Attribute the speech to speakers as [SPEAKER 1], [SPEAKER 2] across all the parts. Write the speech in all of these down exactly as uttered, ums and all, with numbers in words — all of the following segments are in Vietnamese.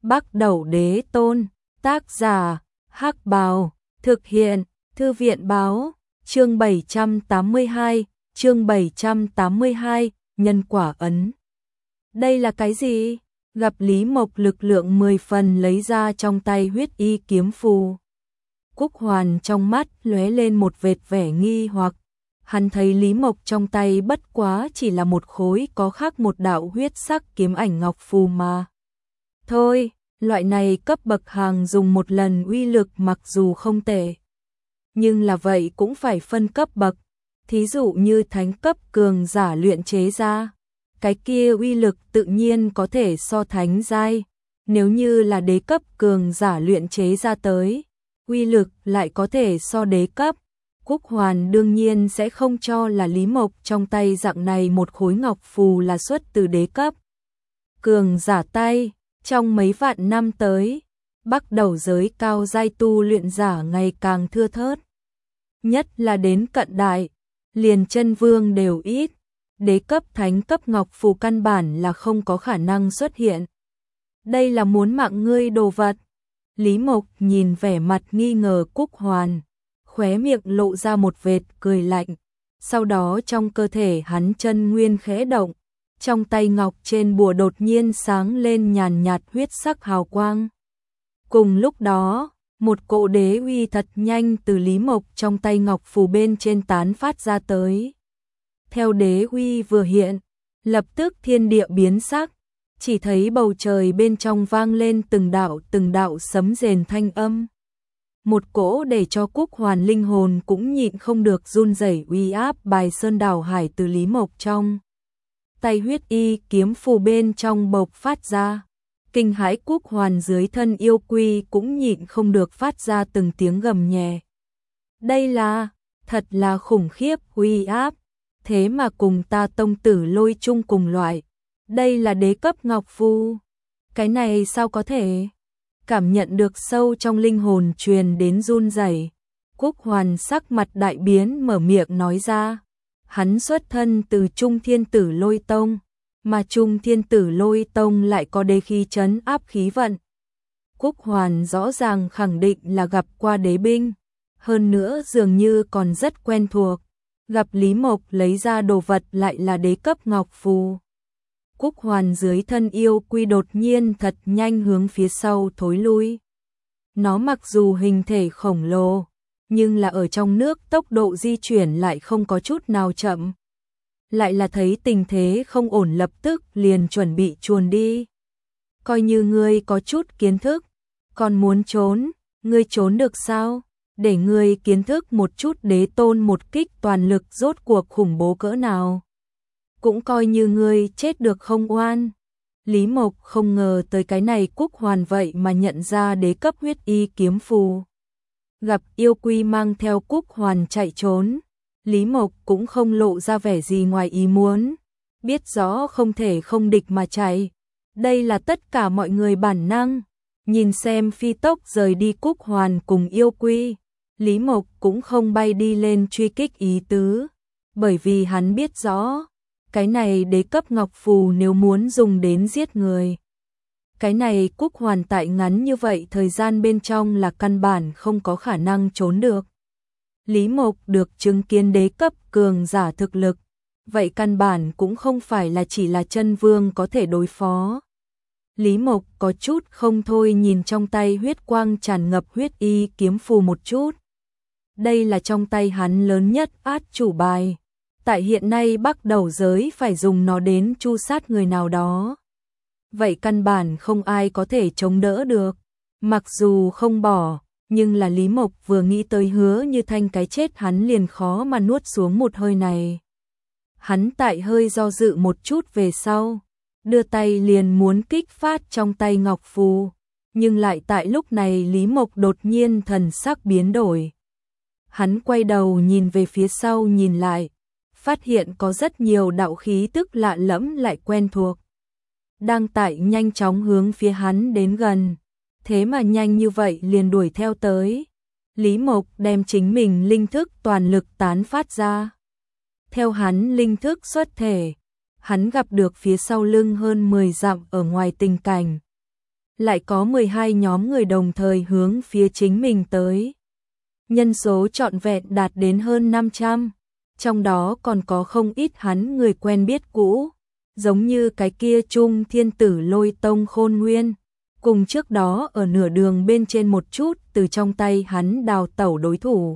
[SPEAKER 1] Bắc Đẩu Đế Tôn, tác giả, Hắc Bào, thực hiện, Thư viện Báo, chương bảy trăm tám mươi hai, chương bảy trăm tám mươi hai, nhân quả ấn. Đây là cái gì? Gặp Lý Mộc lực lượng mười phần lấy ra trong tay huyết y kiếm phù. Cúc Hoàn trong mắt lóe lên một vệt vẻ nghi hoặc, hắn thấy Lý Mộc trong tay bất quá chỉ là một khối có khắc một đạo huyết sắc kiếm ảnh ngọc phù mà. Thôi, loại này cấp bậc hàng dùng một lần uy lực mặc dù không tệ, nhưng là vậy cũng phải phân cấp bậc, thí dụ như thánh cấp cường giả luyện chế ra, cái kia uy lực tự nhiên có thể so thánh giai, nếu như là đế cấp cường giả luyện chế ra tới, uy lực lại có thể so đế cấp. Cúc Hoàn đương nhiên sẽ không cho là Lý Mộc trong tay dạng này một khối ngọc phù là xuất từ đế cấp cường giả tay. Trong mấy vạn năm tới, Bắc Đẩu giới cao giai tu luyện giả ngày càng thưa thớt. Nhất là đến cận đại, liền chân vương đều ít, đế cấp thánh cấp ngọc phù căn bản là không có khả năng xuất hiện. Đây là muốn mạng ngươi đồ vật. Lý Mộc nhìn vẻ mặt nghi ngờ Cúc Hoàn, khóe miệng lộ ra một vệt cười lạnh, sau đó trong cơ thể hắn chân nguyên khẽ động. Trong tay ngọc trên bùa đột nhiên sáng lên nhàn nhạt huyết sắc hào quang. Cùng lúc đó, một cỗ đế uy thật nhanh từ Lý Mộc trong tay ngọc phù bên trên tán phát ra tới. Theo đế uy vừa hiện, lập tức thiên địa biến sắc, chỉ thấy bầu trời bên trong vang lên từng đạo từng đạo sấm rền thanh âm. Một cỗ để cho Cúc Hoàn linh hồn cũng nhịn không được run rẩy uy áp bài sơn đảo hải từ Lý Mộc trong tay huyết y kiếm phù bên trong bộc phát ra. Kinh hãi Cúc Hoàn dưới thân yêu quy cũng nhịn không được phát ra từng tiếng gầm nhẹ. Đây là, thật là khủng khiếp uy áp, thế mà cùng ta tông tử lôi chung cùng loại. Đây là đế cấp ngọc phù. Cái này sao có thể? Cảm nhận được sâu trong linh hồn truyền đến run rẩy, Cúc Hoàn sắc mặt đại biến mở miệng nói ra. Hắn xuất thân từ Trung Thiên Tử Lôi Tông, mà Trung Thiên Tử Lôi Tông lại có đế khí trấn áp khí vận. Cúc Hoàn rõ ràng khẳng định là gặp qua đế binh, hơn nữa dường như còn rất quen thuộc. Gặp Lý Mộc lấy ra đồ vật lại là đế cấp ngọc phù. Cúc Hoàn dưới thân yêu quy đột nhiên thật nhanh hướng phía sau thối lui. Nó mặc dù hình thể khổng lồ, nhưng là ở trong nước tốc độ di chuyển lại không có chút nào chậm. Lại là thấy tình thế không ổn lập tức liền chuẩn bị chuồn đi. Coi như ngươi có chút kiến thức, còn muốn trốn, ngươi trốn được sao? Để ngươi kiến thức một chút đế tôn một kích toàn lực rốt cuộc khủng bố cỡ nào. Cũng coi như ngươi chết được không oan. Lý Mộc không ngờ tới cái này Cúc Hoàn vậy mà nhận ra đế cấp huyết y kiếm phù. Gặp yêu quy mang theo Cúc Hoàn chạy trốn, Lý Mộc cũng không lộ ra vẻ gì ngoài ý muốn, biết rõ không thể không địch mà chạy. Đây là tất cả mọi người bản năng, nhìn xem phi tốc rời đi Cúc Hoàn cùng yêu quy, Lý Mộc cũng không bay đi lên truy kích ý tứ, bởi vì hắn biết rõ, cái này đế cấp ngọc phù nếu muốn dùng đến giết người. Cái này Cúc Hoàn tại ngắn như vậy thời gian bên trong là căn bản không có khả năng trốn được. Lý Mộc được chứng kiến đế cấp cường giả thực lực, vậy căn bản cũng không phải là chỉ là chân vương có thể đối phó. Lý Mộc có chút không thôi nhìn trong tay huyết quang tràn ngập huyết y kiếm phù một chút. Đây là trong tay hắn lớn nhất át chủ bài. Tại hiện nay Bắc Đẩu giới phải dùng nó đến tru sát người nào đó. Vậy căn bản không ai có thể chống đỡ được. Mặc dù không bỏ, nhưng là Lý Mộc vừa nghĩ tới Hứa Như Thanh cái chết hắn liền khó mà nuốt xuống một hơi này. Hắn tại hơi do dự một chút về sau, đưa tay liền muốn kích phát trong tay ngọc phù, nhưng lại tại lúc này Lý Mộc đột nhiên thần sắc biến đổi. Hắn quay đầu nhìn về phía sau nhìn lại, phát hiện có rất nhiều đạo khí tức lạ lẫm lại quen thuộc. Đang tại nhanh chóng hướng phía hắn đến gần, thế mà nhanh như vậy liền đuổi theo tới. Lý Mộc đem chính mình linh thức toàn lực tán phát ra. Theo hắn linh thức xuất thể, hắn gặp được phía sau lưng hơn mười dặm ở ngoài tình cảnh. lại có mười hai nhóm người đồng thời hướng phía chính mình tới. Nhân số trọn vẹn đạt đến hơn năm trăm, trong đó còn có không ít hắn người quen biết cũ, giống như cái kia Trung Thiên Tử Lôi Tông Khôn Nguyên, cùng trước đó ở nửa đường bên trên một chút từ trong tay hắn đào tẩu đối thủ.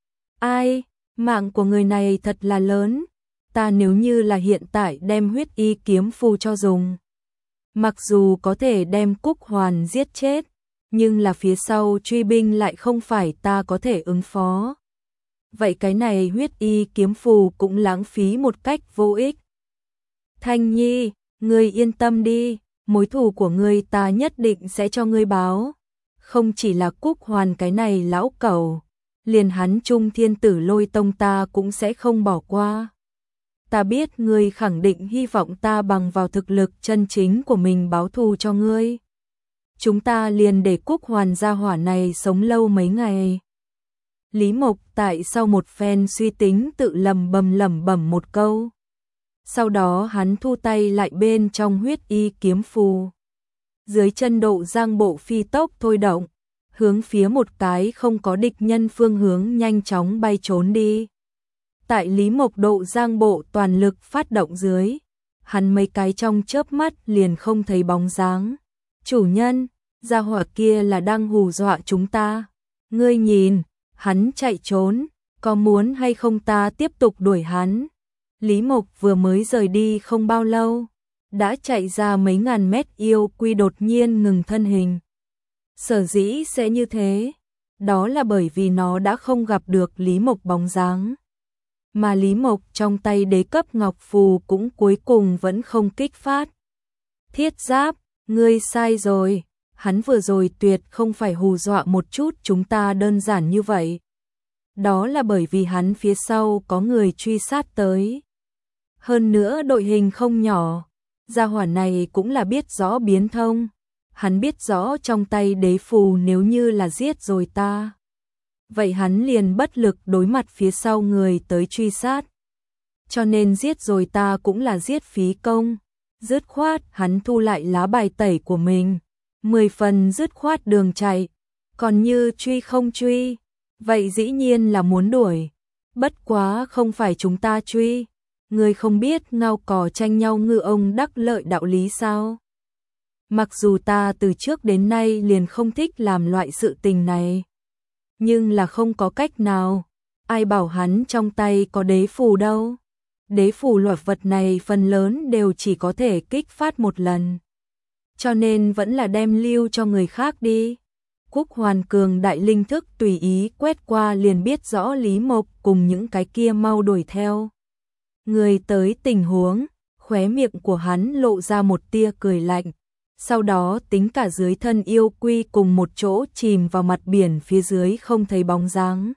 [SPEAKER 1] Ai, mạng của người này thật là lớn, ta nếu như là hiện tại đem huyết y kiếm phù cho dùng. Mặc dù có thể đem Cúc Hoàn giết chết, nhưng là phía sau truy binh lại không phải ta có thể ứng phó. Vậy cái này huyết y kiếm phù cũng lãng phí một cách vô ích. Thanh Nhi, ngươi yên tâm đi, mối thù của ngươi ta nhất định sẽ cho ngươi báo. Không chỉ là Cúc Hoàn cái này lão cẩu, liền hắn Trung Thiên Tử Lôi Tông ta cũng sẽ không bỏ qua. Ta biết ngươi khẳng định hy vọng ta bằng vào thực lực chân chính của mình báo thù cho ngươi. Chúng ta liền để Cúc Hoàn gia hỏa này sống lâu mấy ngày. Lý Mộc tại sau một phen suy tính tự lầm bầm lẩm bẩm một câu. Sau đó hắn thu tay lại bên trong huyết y kiếm phù. Dưới chân Độ Giang Bộ phi tốc thôi động, hướng phía một cái không có địch nhân phương hướng nhanh chóng bay trốn đi. Tại Lý Mộc Độ Giang Bộ toàn lực phát động dưới, hắn mấy cái trong chớp mắt liền không thấy bóng dáng. Chủ nhân, gia hỏa kia là đang hù dọa chúng ta. Ngươi nhìn, hắn chạy trốn, có muốn hay không ta tiếp tục đuổi hắn? Lý Mộc vừa mới rời đi không bao lâu, đã chạy ra mấy ngàn mét yêu quy đột nhiên ngừng thân hình. Sở dĩ sẽ như thế, đó là bởi vì nó đã không gặp được Lý Mộc bóng dáng. Mà Lý Mộc trong tay đế cấp ngọc phù cũng cuối cùng vẫn không kích phát. Thiết Giáp, ngươi sai rồi, hắn vừa rồi tuyệt không phải hù dọa một chút chúng ta đơn giản như vậy. Đó là bởi vì hắn phía sau có người truy sát tới. Hơn nữa đội hình không nhỏ, gia hỏa này cũng là biết rõ biến thông. Hắn biết rõ trong tay đế phù nếu như là giết rồi ta, vậy hắn liền bất lực đối mặt phía sau người tới truy sát. Cho nên giết rồi ta cũng là giết phí công. Dứt khoát hắn thu lại lá bài tẩy của mình, mười phần dứt khoát đường chạy. Còn như truy không truy, vậy dĩ nhiên là muốn đuổi. Bất quá không phải chúng ta truy. Người không biết ngao cò tranh nhau ngư ông đắc lợi đạo lý sao? Mặc dù ta từ trước đến nay liền không thích làm loại sự tình này, nhưng là không có cách nào. Ai bảo hắn trong tay có đế phù đâu? Đế phù loại vật này phần lớn đều chỉ có thể kích phát một lần, cho nên vẫn là đem lưu cho người khác đi. Cúc Hoàn cường đại linh thức tùy ý quét qua liền biết rõ Lý Mộc cùng những cái kia mau đuổi theo người tới tình huống. Khóe miệng của hắn lộ ra một tia cười lạnh, sau đó tính cả dưới thân yêu quy cùng một chỗ chìm vào mặt biển phía dưới không thấy bóng dáng.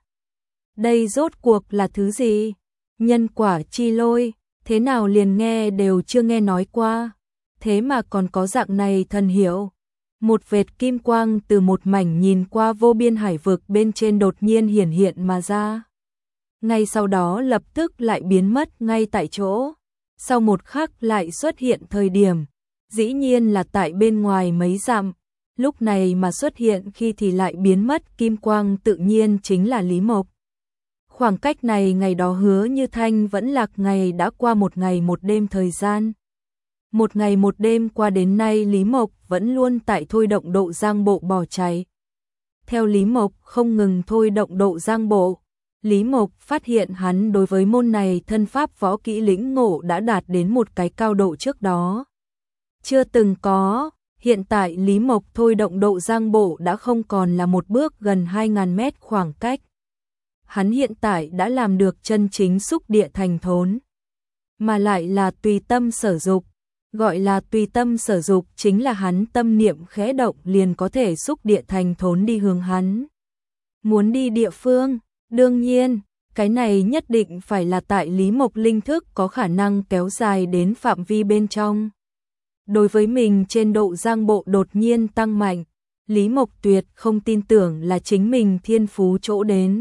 [SPEAKER 1] Đây rốt cuộc là thứ gì? Nhân quả chi lôi, thế nào liền nghe đều chưa nghe nói qua, thế mà còn có dạng này thần hiệu. Một vệt kim quang từ một mảnh nhìn qua vô biên hải vực bên trên đột nhiên hiển hiện mà ra. Ngay sau đó lập tức lại biến mất ngay tại chỗ. Sau một khắc lại xuất hiện thời điểm, dĩ nhiên là tại bên ngoài mấy dặm. Lúc này mà xuất hiện khi thì lại biến mất kim quang tự nhiên chính là Lý Mộc. Khoảng cách này ngày đó Hứa Như Thanh vẫn lạc ngày đã qua một ngày một đêm thời gian. Một ngày một đêm qua đến nay Lý Mộc vẫn luôn tại thôi động Độ Giang Bộ bỏ chạy. Theo Lý Mộc không ngừng thôi động Độ Giang Bộ, Lý Mộc phát hiện hắn đối với môn này thân pháp võ kỹ lĩnh ngộ đã đạt đến một cái cao độ trước đó chưa từng có. Hiện tại Lý Mộc thôi động Độ Giang Bộ đã không còn là một bước gần hai nghìn mét khoảng cách. Hắn hiện tại đã làm được chân chính xúc địa thành thốn, mà lại là tùy tâm sở dục. Gọi là tùy tâm sở dục chính là hắn tâm niệm khẽ động liền có thể xúc địa thành thốn đi hướng hắn muốn đi địa phương. Đương nhiên, cái này nhất định phải là tại Lý Mộc linh thức có khả năng kéo dài đến phạm vi bên trong. Đối với mình trên Độ Giang Bộ đột nhiên tăng mạnh, Lý Mộc tuyệt không tin tưởng là chính mình thiên phú chỗ đến.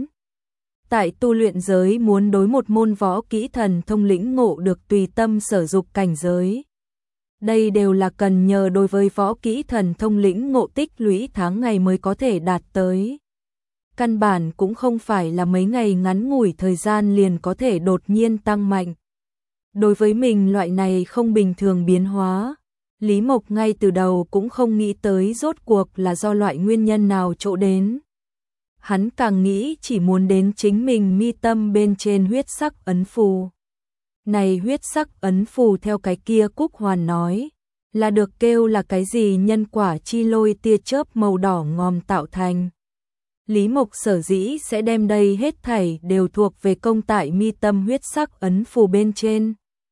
[SPEAKER 1] Tại tu luyện giới muốn đối một môn võ kỹ thần thông lĩnh ngộ được tùy tâm sở dục cảnh giới, Đây đều là cần nhờ đối với võ kỹ thần thông lĩnh ngộ tích lũy tháng ngày mới có thể đạt tới. Căn bản cũng không phải là mấy ngày ngắn ngủi thời gian liền có thể đột nhiên tăng mạnh. Đối với mình loại này không bình thường biến hóa, Lý Mộc ngay từ đầu cũng không nghĩ tới rốt cuộc là do loại nguyên nhân nào chỗ đến. Hắn càng nghĩ chỉ muốn đến chính mình mi tâm bên trên huyết sắc ấn phù. Này huyết sắc ấn phù theo cái kia Cúc Hoàn nói, là được kêu là cái gì nhân quả chi lôi tia chớp màu đỏ ngòm tạo thành. Lý Mộc sở dĩ sẽ đem đây hết thảy đều thuộc về công tại mi tâm huyết sắc ấn phù bên trên.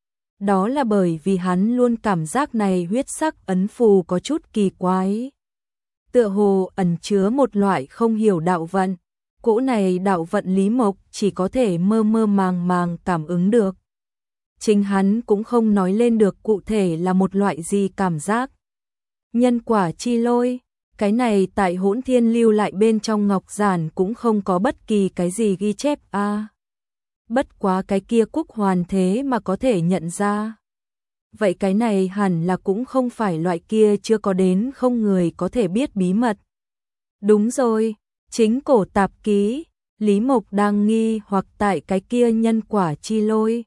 [SPEAKER 1] Đó là bởi vì hắn luôn cảm giác này huyết sắc ấn phù có chút kỳ quái. Tựa hồ ẩn chứa một loại không hiểu đạo vận, cỗ này đạo vận Lý Mộc chỉ có thể mơ mơ màng màng cảm ứng được. Chính hắn cũng không nói lên được cụ thể là một loại gì cảm giác. Nhân quả chi lôi, cái này tại Hỗn Thiên lưu lại bên trong ngọc giản cũng không có bất kỳ cái gì ghi chép a. À, bất quá cái kia Cúc Hoàn thế mà có thể nhận ra. Vậy cái này hẳn là cũng không phải loại kia chưa có đến không người có thể biết bí mật. Đúng rồi, chính cổ tạp ký, Lý Mộc đang nghi hoặc tại cái kia nhân quả chi lôi.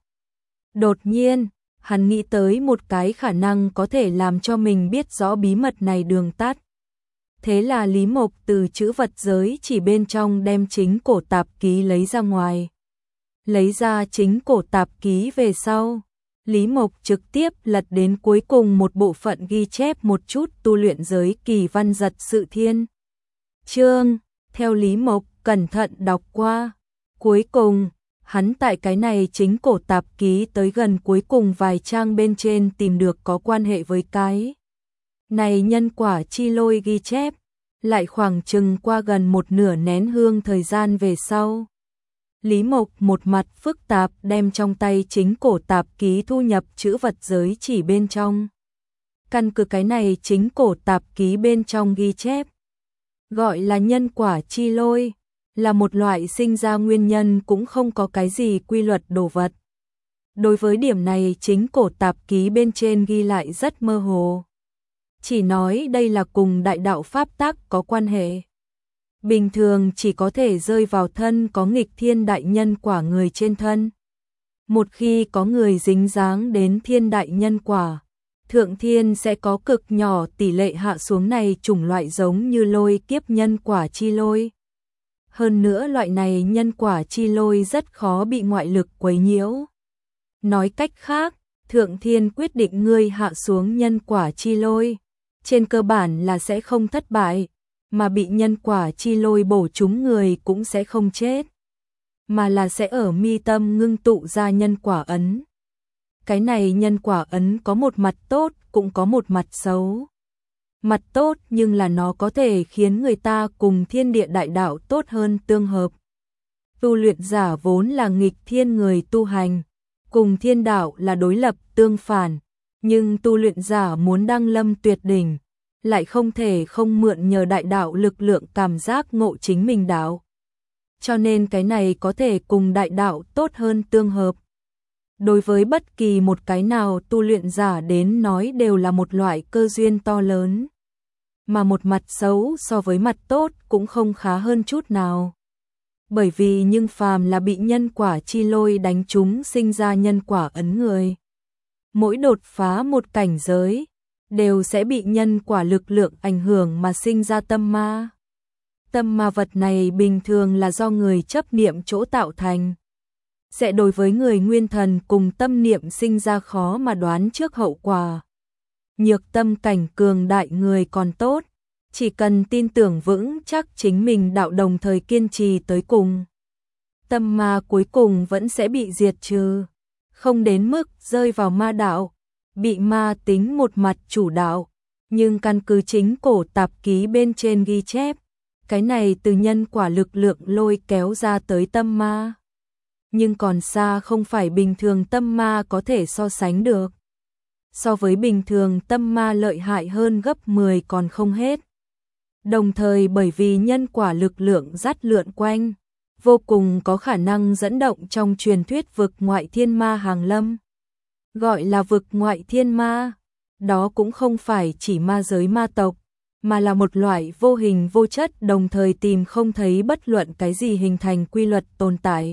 [SPEAKER 1] Đột nhiên, hắn nghĩ tới một cái khả năng có thể làm cho mình biết rõ bí mật này đường tắt. Thế là Lý Mộc từ chữ vật giới chỉ bên trong đem chính cổ tạp ký lấy ra ngoài. Lấy ra chính cổ tạp ký về sau, Lý Mộc trực tiếp lật đến cuối cùng một bộ phận ghi chép một chút tu luyện giới kỳ văn giật sự thiên. Chương, theo Lý Mộc cẩn thận đọc qua. Cuối cùng, hắn tại cái này chính cổ tạp ký tới gần cuối cùng vài trang bên trên tìm được có quan hệ với cái này nhân quả chi lôi ghi chép, lại khoảng chừng qua gần một nửa nén hương thời gian về sau. Lý Mộc một mặt phức tạp đem trong tay chính cổ tạp ký thu nhập chữ vật giới chỉ bên trong. Căn cứ cái này chính cổ tạp ký bên trong ghi chép, gọi là nhân quả chi lôi, là một loại sinh ra nguyên nhân cũng không có cái gì quy luật đồ vật. Đối với điểm này chính cổ tạp ký bên trên ghi lại rất mơ hồ. Chỉ nói đây là cùng đại đạo pháp tắc có quan hệ. Bình thường chỉ có thể rơi vào thân có nghịch thiên đại nhân quả người trên thân. Một khi có người dính dáng đến thiên đại nhân quả, thượng thiên sẽ có cực nhỏ tỷ lệ hạ xuống này chủng loại giống như lôi kiếp nhân quả chi lôi. Hơn nữa loại này nhân quả chi lôi rất khó bị ngoại lực quấy nhiễu. Nói cách khác, thượng thiên quyết định ngươi hạ xuống nhân quả chi lôi, trên cơ bản là sẽ không thất bại, mà bị nhân quả chi lôi bổ trúng người cũng sẽ không chết, mà là sẽ ở mi tâm ngưng tụ ra nhân quả ấn. Cái này nhân quả ấn có một mặt tốt, cũng có một mặt xấu. Mặt tốt nhưng là nó có thể khiến người ta cùng thiên địa đại đạo tốt hơn tương hợp. Tu luyện giả vốn là nghịch thiên người tu hành, cùng thiên đạo là đối lập tương phản, nhưng tu luyện giả muốn đăng lâm tuyệt đỉnh, lại không thể không mượn nhờ đại đạo lực lượng cảm giác ngộ chính mình đạo. Cho nên cái này có thể cùng đại đạo tốt hơn tương hợp. Đối với bất kỳ một cái nào tu luyện giả đến nói đều là một loại cơ duyên to lớn. Mà một mặt xấu so với mặt tốt cũng không khá hơn chút nào. Bởi vì nhưng phàm là bị nhân quả chi lôi đánh trúng sinh ra nhân quả ấn người. Mỗi đột phá một cảnh giới, đều sẽ bị nhân quả lực lượng ảnh hưởng mà sinh ra tâm ma. Tâm ma vật này bình thường là do người chấp niệm chỗ tạo thành. Sẽ đối với người nguyên thần cùng tâm niệm sinh ra khó mà đoán trước hậu quả. Nhược tâm cảnh cường đại người còn tốt, chỉ cần tin tưởng vững chắc chính mình đạo đồng thời kiên trì tới cùng. Tâm ma cuối cùng vẫn sẽ bị diệt trừ, không đến mức rơi vào ma đạo, bị ma tính một mặt chủ đạo, nhưng căn cứ chính cổ tạp ký bên trên ghi chép, cái này từ nhân quả lực lượng lôi kéo ra tới tâm ma. Nhưng còn xa không phải bình thường tâm ma có thể so sánh được. So với bình thường tâm ma lợi hại hơn gấp mười còn không hết. Đồng thời bởi vì nhân quả lực lượng dắt lượn quanh, vô cùng có khả năng dẫn động trong truyền thuyết vực ngoại thiên ma hàng lâm. Gọi là vực ngoại thiên ma, đó cũng không phải chỉ ma giới ma tộc, mà là một loại vô hình vô chất đồng thời tìm không thấy bất luận cái gì hình thành quy luật tồn tại.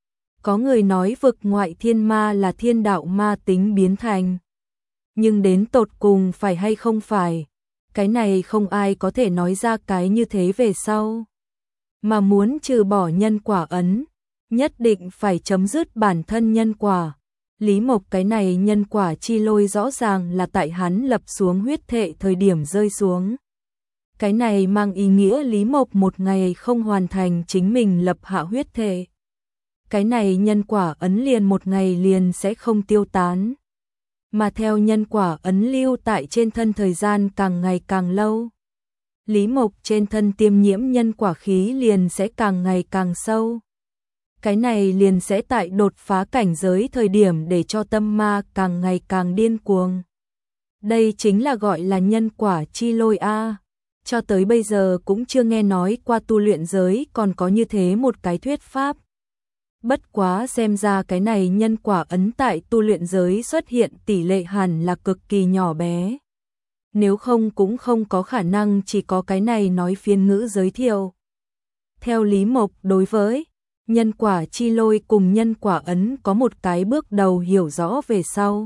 [SPEAKER 1] Có người nói vực ngoại thiên ma là thiên đạo ma tính biến thành. Nhưng đến tột cùng phải hay không phải, cái này không ai có thể nói ra cái như thế về sau. Mà muốn trừ bỏ nhân quả ấn, nhất định phải chấm dứt bản thân nhân quả. Lý Mộc cái này nhân quả chi lôi rõ ràng là tại hắn lập xuống huyết thệ thời điểm rơi xuống. Cái này mang ý nghĩa Lý Mộc một ngày không hoàn thành chính mình lập hạ huyết thệ. Cái này nhân quả ấn liền một ngày liền sẽ không tiêu tán. Mà theo nhân quả ấn lưu tại trên thân thời gian càng ngày càng lâu, Lý Mộc trên thân tiêm nhiễm nhân quả khí liền sẽ càng ngày càng sâu. Cái này liền sẽ tại đột phá cảnh giới thời điểm để cho tâm ma càng ngày càng điên cuồng. Đây chính là gọi là nhân quả chi lôi a. Cho tới bây giờ cũng chưa nghe nói qua tu luyện giới còn có như thế một cái thuyết pháp. Bất quá xem ra cái này nhân quả ấn tại tu luyện giới xuất hiện tỷ lệ hẳn là cực kỳ nhỏ bé. Nếu không cũng không có khả năng chỉ có cái này nói phiên ngữ giới thiệu. Theo Lý Mộc đối với nhân quả chi lôi cùng nhân quả ấn có một cái bước đầu hiểu rõ về sau.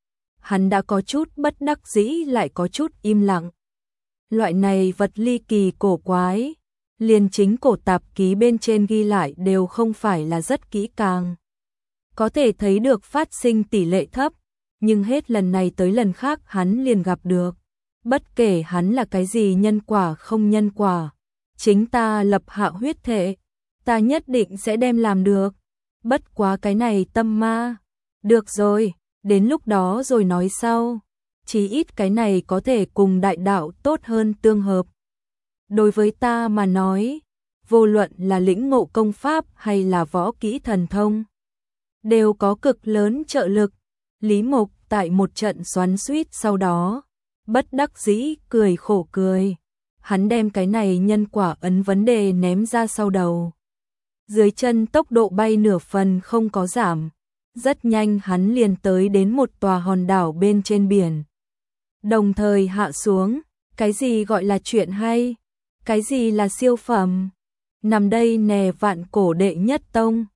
[SPEAKER 1] Hắn đã có chút bất đắc dĩ lại có chút im lặng. Loại này vật ly kỳ cổ quái, liền chính cổ tạp ký bên trên ghi lại đều không phải là rất kỹ càng. Có thể thấy được phát sinh tỷ lệ thấp, nhưng hết lần này tới lần khác hắn liền gặp được. Bất kể hắn là cái gì nhân quả không nhân quả, chính ta lập hạ huyết thệ, ta nhất định sẽ đem làm được. Bất quá cái này tâm ma. Được rồi, đến lúc đó rồi nói sau. Chí ít cái này có thể cùng đại đạo tốt hơn tương hợp. Đối với ta mà nói, vô luận là lĩnh ngộ công pháp hay là võ kỹ thần thông, đều có cực lớn trợ lực. Lý Mộc tại một trận xoắn xuýt sau đó, bất đắc dĩ cười khổ cười. Hắn đem cái này nhân quả ấn vấn đề ném ra sau đầu. Dưới chân tốc độ bay nửa phần không có giảm. Rất nhanh hắn liền tới đến một tòa hòn đảo bên trên biển. Đồng thời hạ xuống, cái gì gọi là chuyện hay, cái gì là siêu phẩm. Nằm đây nè vạn cổ đệ nhất tông,